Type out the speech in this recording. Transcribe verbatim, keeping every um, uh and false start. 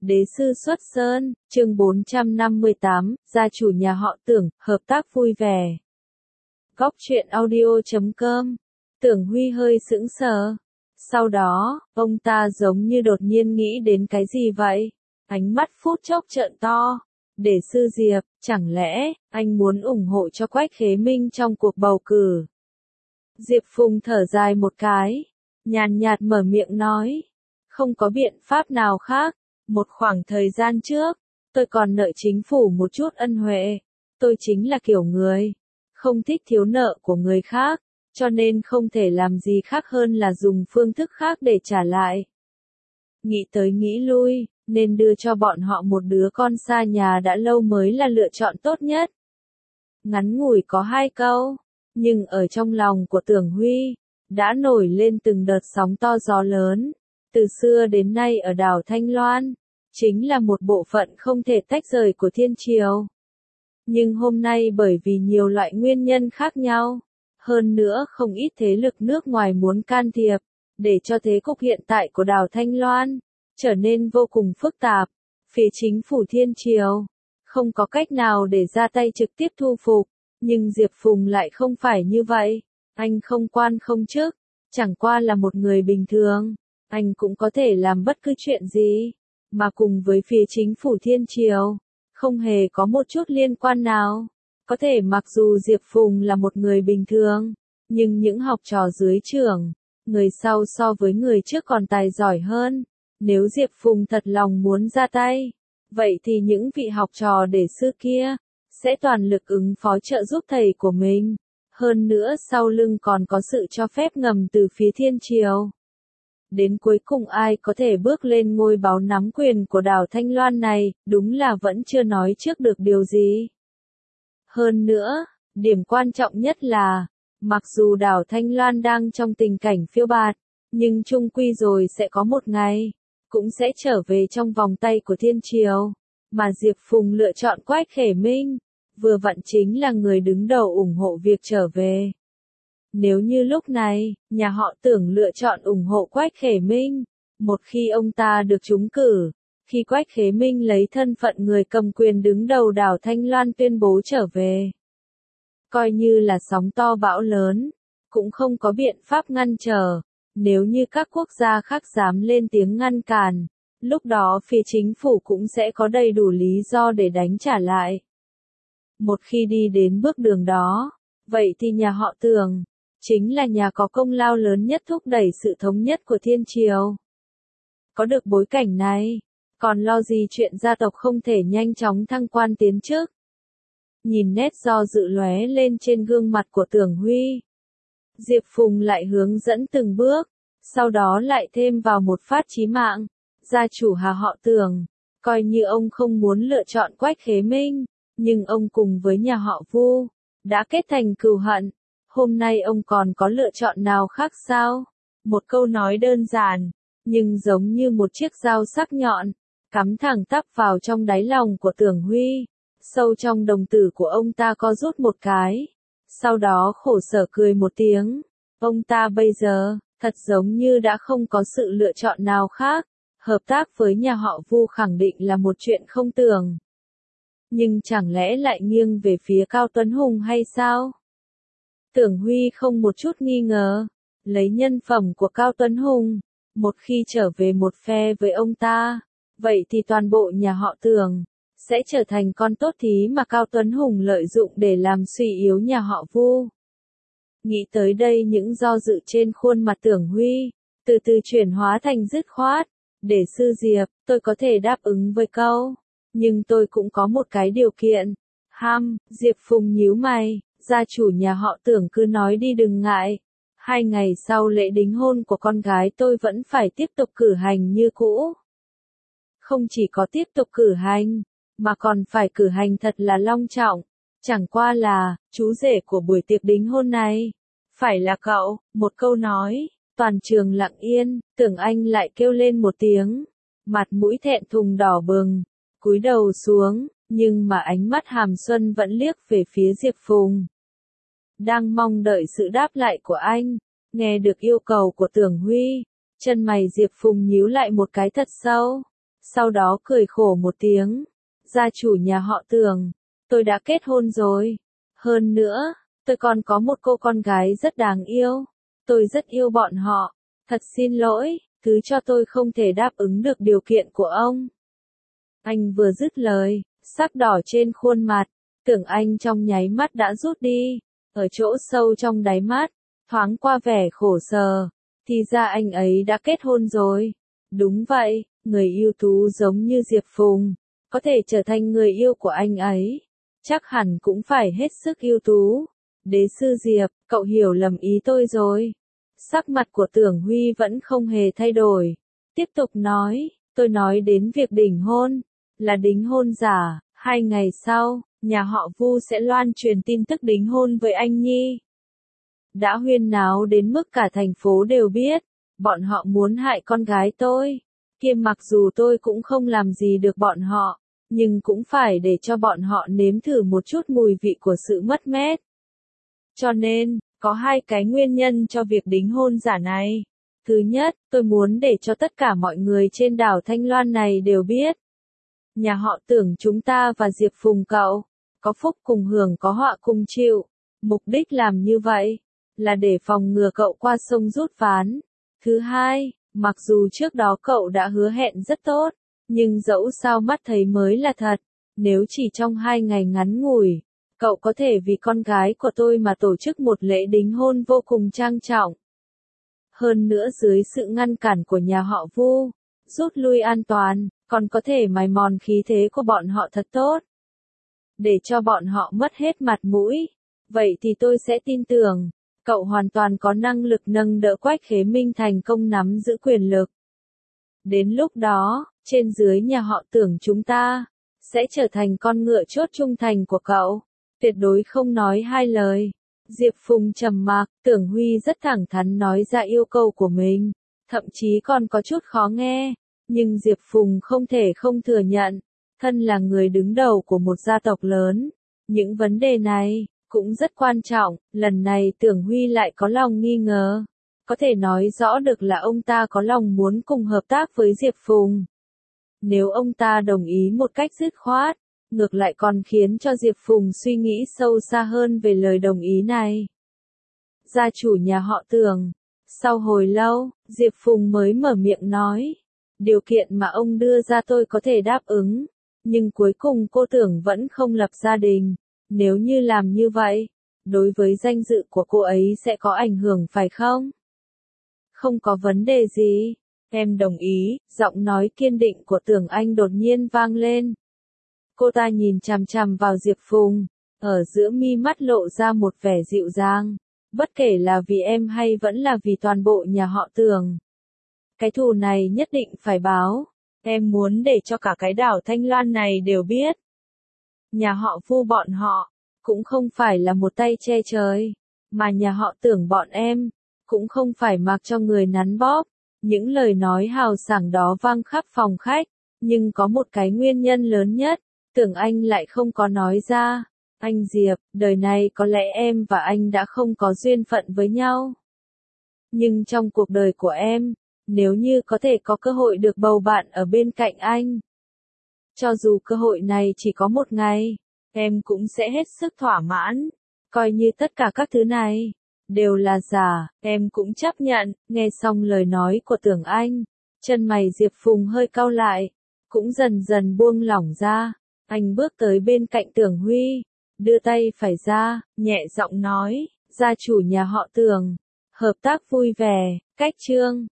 Đế sư xuất sơn, chương bốn trăm năm mươi tám, gia chủ nhà họ Tưởng, hợp tác vui vẻ. Góc truyện audio chấm com. Tưởng Huy hơi sững sờ. Sau đó, ông ta giống như đột nhiên nghĩ đến cái gì vậy? Ánh mắt phút chốc trợn to. Đế sư Diệp, chẳng lẽ, anh muốn ủng hộ cho Quách Khế Minh trong cuộc bầu cử? Diệp Phùng thở dài một cái, nhàn nhạt mở miệng nói. Không có biện pháp nào khác. Một khoảng thời gian trước, tôi còn nợ chính phủ một chút ân huệ. Tôi chính là kiểu người không thích thiếu nợ của người khác, cho nên không thể làm gì khác hơn là dùng phương thức khác để trả lại. Nghĩ tới nghĩ lui, nên đưa cho bọn họ một đứa con xa nhà đã lâu mới là lựa chọn tốt nhất. Ngắn ngủi có hai câu, nhưng ở trong lòng của Tưởng Huy, đã nổi lên từng đợt sóng to gió lớn. Từ xưa đến nay ở đảo Thanh Loan, chính là một bộ phận không thể tách rời của thiên triều. Nhưng hôm nay bởi vì nhiều loại nguyên nhân khác nhau, hơn nữa không ít thế lực nước ngoài muốn can thiệp, để cho thế cục hiện tại của đảo Thanh Loan trở nên vô cùng phức tạp. Phía chính phủ thiên triều không có cách nào để ra tay trực tiếp thu phục, nhưng Diệp Phùng lại không phải như vậy. Anh không quan không chức, chẳng qua là một người bình thường. Anh cũng có thể làm bất cứ chuyện gì, mà cùng với phía chính phủ thiên triều, không hề có một chút liên quan nào. Có thể mặc dù Diệp Phùng là một người bình thường, nhưng những học trò dưới trưởng, người sau so với người trước còn tài giỏi hơn. Nếu Diệp Phùng thật lòng muốn ra tay, vậy thì những vị học trò để sư kia, sẽ toàn lực ứng phó trợ giúp thầy của mình. Hơn nữa sau lưng còn có sự cho phép ngầm từ phía thiên triều. Đến cuối cùng ai có thể bước lên ngôi báo nắm quyền của đảo Thanh Loan này, đúng là vẫn chưa nói trước được điều gì. Hơn nữa, điểm quan trọng nhất là, mặc dù đảo Thanh Loan đang trong tình cảnh phiêu bạt, nhưng chung quy rồi sẽ có một ngày, cũng sẽ trở về trong vòng tay của thiên triều. Mà Diệp Phùng lựa chọn Quách Khế Minh, vừa vặn chính là người đứng đầu ủng hộ việc trở về. Nếu như lúc này, nhà họ Tưởng lựa chọn ủng hộ Quách Khế Minh, một khi ông ta được trúng cử, khi Quách Khế Minh lấy thân phận người cầm quyền đứng đầu đảo Thanh Loan tuyên bố trở về, coi như là sóng to bão lớn, cũng không có biện pháp ngăn trở. Nếu như các quốc gia khác dám lên tiếng ngăn cản, lúc đó phía chính phủ cũng sẽ có đầy đủ lý do để đánh trả lại. Một khi đi đến bước đường đó, vậy thì nhà họ Tưởng chính là nhà có công lao lớn nhất thúc đẩy sự thống nhất của thiên triều. Có được bối cảnh này, còn lo gì chuyện gia tộc không thể nhanh chóng thăng quan tiến chức. Nhìn nét do dự lóe lên trên gương mặt của Tưởng Huy, Diệp Phùng lại hướng dẫn từng bước, sau đó lại thêm vào một phát chí mạng. Gia chủ nhà họ Tưởng, coi như ông không muốn lựa chọn Quách Khế Minh, nhưng ông cùng với nhà họ Vu đã kết thành cừu hận. Hôm nay ông còn có lựa chọn nào khác sao? Một câu nói đơn giản, nhưng giống như một chiếc dao sắc nhọn, cắm thẳng tắp vào trong đáy lòng của Tưởng Huy. Sâu trong đồng tử của ông ta co rút một cái, sau đó khổ sở cười một tiếng. Ông ta bây giờ, thật giống như đã không có sự lựa chọn nào khác. Hợp tác với nhà họ Vu khẳng định là một chuyện không tưởng. Nhưng chẳng lẽ lại nghiêng về phía Cao Tuấn Hùng hay sao? Tưởng Huy không một chút nghi ngờ, lấy nhân phẩm của Cao Tuấn Hùng, một khi trở về một phe với ông ta, vậy thì toàn bộ nhà họ Tưởng sẽ trở thành con tốt thí mà Cao Tuấn Hùng lợi dụng để làm suy yếu nhà họ Vu. Nghĩ tới đây những do dự trên khuôn mặt Tưởng Huy, từ từ chuyển hóa thành dứt khoát. Để sư Diệp, tôi có thể đáp ứng với câu, nhưng tôi cũng có một cái điều kiện. Ham, Diệp Phùng nhíu mày, gia chủ nhà họ Tưởng cứ nói đi đừng ngại. Hai ngày sau lễ đính hôn của con gái tôi vẫn phải tiếp tục cử hành như cũ. Không chỉ có tiếp tục cử hành, mà còn phải cử hành thật là long trọng. Chẳng qua là, chú rể của buổi tiệc đính hôn này, phải là cậu. Một câu nói, toàn trường lặng yên. Tưởng Anh lại kêu lên một tiếng, mặt mũi thẹn thùng đỏ bừng, cúi đầu xuống, nhưng mà ánh mắt hàm xuân vẫn liếc về phía Diệp Phùng. Đang mong đợi sự đáp lại của anh. Nghe được yêu cầu của Tưởng Huy, chân mày Diệp Phùng nhíu lại một cái thật sâu. sau đó cười khổ một tiếng. Gia chủ nhà họ Tưởng, tôi đã kết hôn rồi. Hơn nữa, tôi còn có một cô con gái rất đáng yêu. Tôi rất yêu bọn họ. Thật xin lỗi, thứ cho tôi không thể đáp ứng được điều kiện của ông. Anh vừa dứt lời, sắc đỏ trên khuôn mặt, Tưởng Anh trong nháy mắt đã rút đi. Ở chỗ sâu trong đáy mắt, thoáng qua vẻ khổ sở. Thì ra anh ấy đã kết hôn rồi. Đúng vậy, người ưu tú giống như Diệp Phùng, có thể trở thành người yêu của anh ấy. Chắc hẳn cũng phải hết sức ưu tú. Đế sư Diệp, cậu hiểu lầm ý tôi rồi. Sắc mặt của Tưởng Huy vẫn không hề thay đổi. Tiếp tục nói, tôi nói đến việc đính hôn, là đính hôn giả. Hai ngày sau, nhà họ Vu sẽ loan truyền tin tức đính hôn với anh Nhi. Đã huyên náo đến mức cả thành phố đều biết, bọn họ muốn hại con gái tôi. Kia mặc dù tôi cũng không làm gì được bọn họ, nhưng cũng phải để cho bọn họ nếm thử một chút mùi vị của sự mất mát. Cho nên, có hai cái nguyên nhân cho việc đính hôn giả này. Thứ nhất, tôi muốn để cho tất cả mọi người trên đảo Thanh Loan này đều biết. Nhà họ Tưởng chúng ta và Diệp Phùng cậu, có phúc cùng hưởng có họa cùng chịu. Mục đích làm như vậy, là để phòng ngừa cậu qua sông rút ván. Thứ hai, mặc dù trước đó cậu đã hứa hẹn rất tốt, nhưng dẫu sao mắt thấy mới là thật. Nếu chỉ trong hai ngày ngắn ngủi, cậu có thể vì con gái của tôi mà tổ chức một lễ đính hôn vô cùng trang trọng. Hơn nữa dưới sự ngăn cản của nhà họ Vu, rút lui an toàn, còn có thể mài mòn khí thế của bọn họ thật tốt. Để cho bọn họ mất hết mặt mũi. Vậy thì tôi sẽ tin tưởng, cậu hoàn toàn có năng lực nâng đỡ Quách Khế Minh thành công nắm giữ quyền lực. Đến lúc đó, trên dưới nhà họ Tưởng chúng ta, sẽ trở thành con ngựa chốt trung thành của cậu. Tuyệt đối không nói hai lời. Diệp Phùng trầm mặc, Tưởng Huy rất thẳng thắn nói ra yêu cầu của mình. Thậm chí còn có chút khó nghe. Nhưng Diệp Phùng không thể không thừa nhận. Thân là người đứng đầu của một gia tộc lớn. Những vấn đề này, cũng rất quan trọng. Lần này Tưởng Huy lại có lòng nghi ngờ. Có thể nói rõ được là ông ta có lòng muốn cùng hợp tác với Diệp Phùng. Nếu ông ta đồng ý một cách dứt khoát, ngược lại còn khiến cho Diệp Phùng suy nghĩ sâu xa hơn về lời đồng ý này. Gia chủ nhà họ Tưởng. Sau hồi lâu, Diệp Phùng mới mở miệng nói. Điều kiện mà ông đưa ra tôi có thể đáp ứng. Nhưng cuối cùng cô Tưởng vẫn không lập gia đình. Nếu như làm như vậy, đối với danh dự của cô ấy sẽ có ảnh hưởng phải không? Không có vấn đề gì. Em đồng ý, giọng nói kiên định của Tưởng Anh đột nhiên vang lên. Cô ta nhìn chằm chằm vào Diệp Phùng, ở giữa mi mắt lộ ra một vẻ dịu dàng. Bất kể là vì em hay vẫn là vì toàn bộ nhà họ Tưởng. Cái thù này nhất định phải báo. Em muốn để cho cả cái đảo Thanh Loan này đều biết. Nhà họ Vu bọn họ, cũng không phải là một tay che trời. Mà nhà họ Tưởng bọn em, cũng không phải mặc cho người nắn bóp. Những lời nói hào sảng đó vang khắp phòng khách. Nhưng có một cái nguyên nhân lớn nhất. Tưởng Anh lại không có nói ra. Anh Diệp, đời này có lẽ em và anh đã không có duyên phận với nhau. Nhưng trong cuộc đời của em, nếu như có thể có cơ hội được bầu bạn ở bên cạnh anh. Cho dù cơ hội này chỉ có một ngày, em cũng sẽ hết sức thỏa mãn. Coi như tất cả các thứ này, đều là giả, em cũng chấp nhận. Nghe xong lời nói của Tưởng Anh, chân mày Diệp Phùng hơi cau lại, cũng dần dần buông lỏng ra. Anh bước tới bên cạnh Tưởng Huy, đưa tay phải ra, nhẹ giọng nói, gia chủ nhà họ Tưởng, hợp tác vui vẻ, cách chương.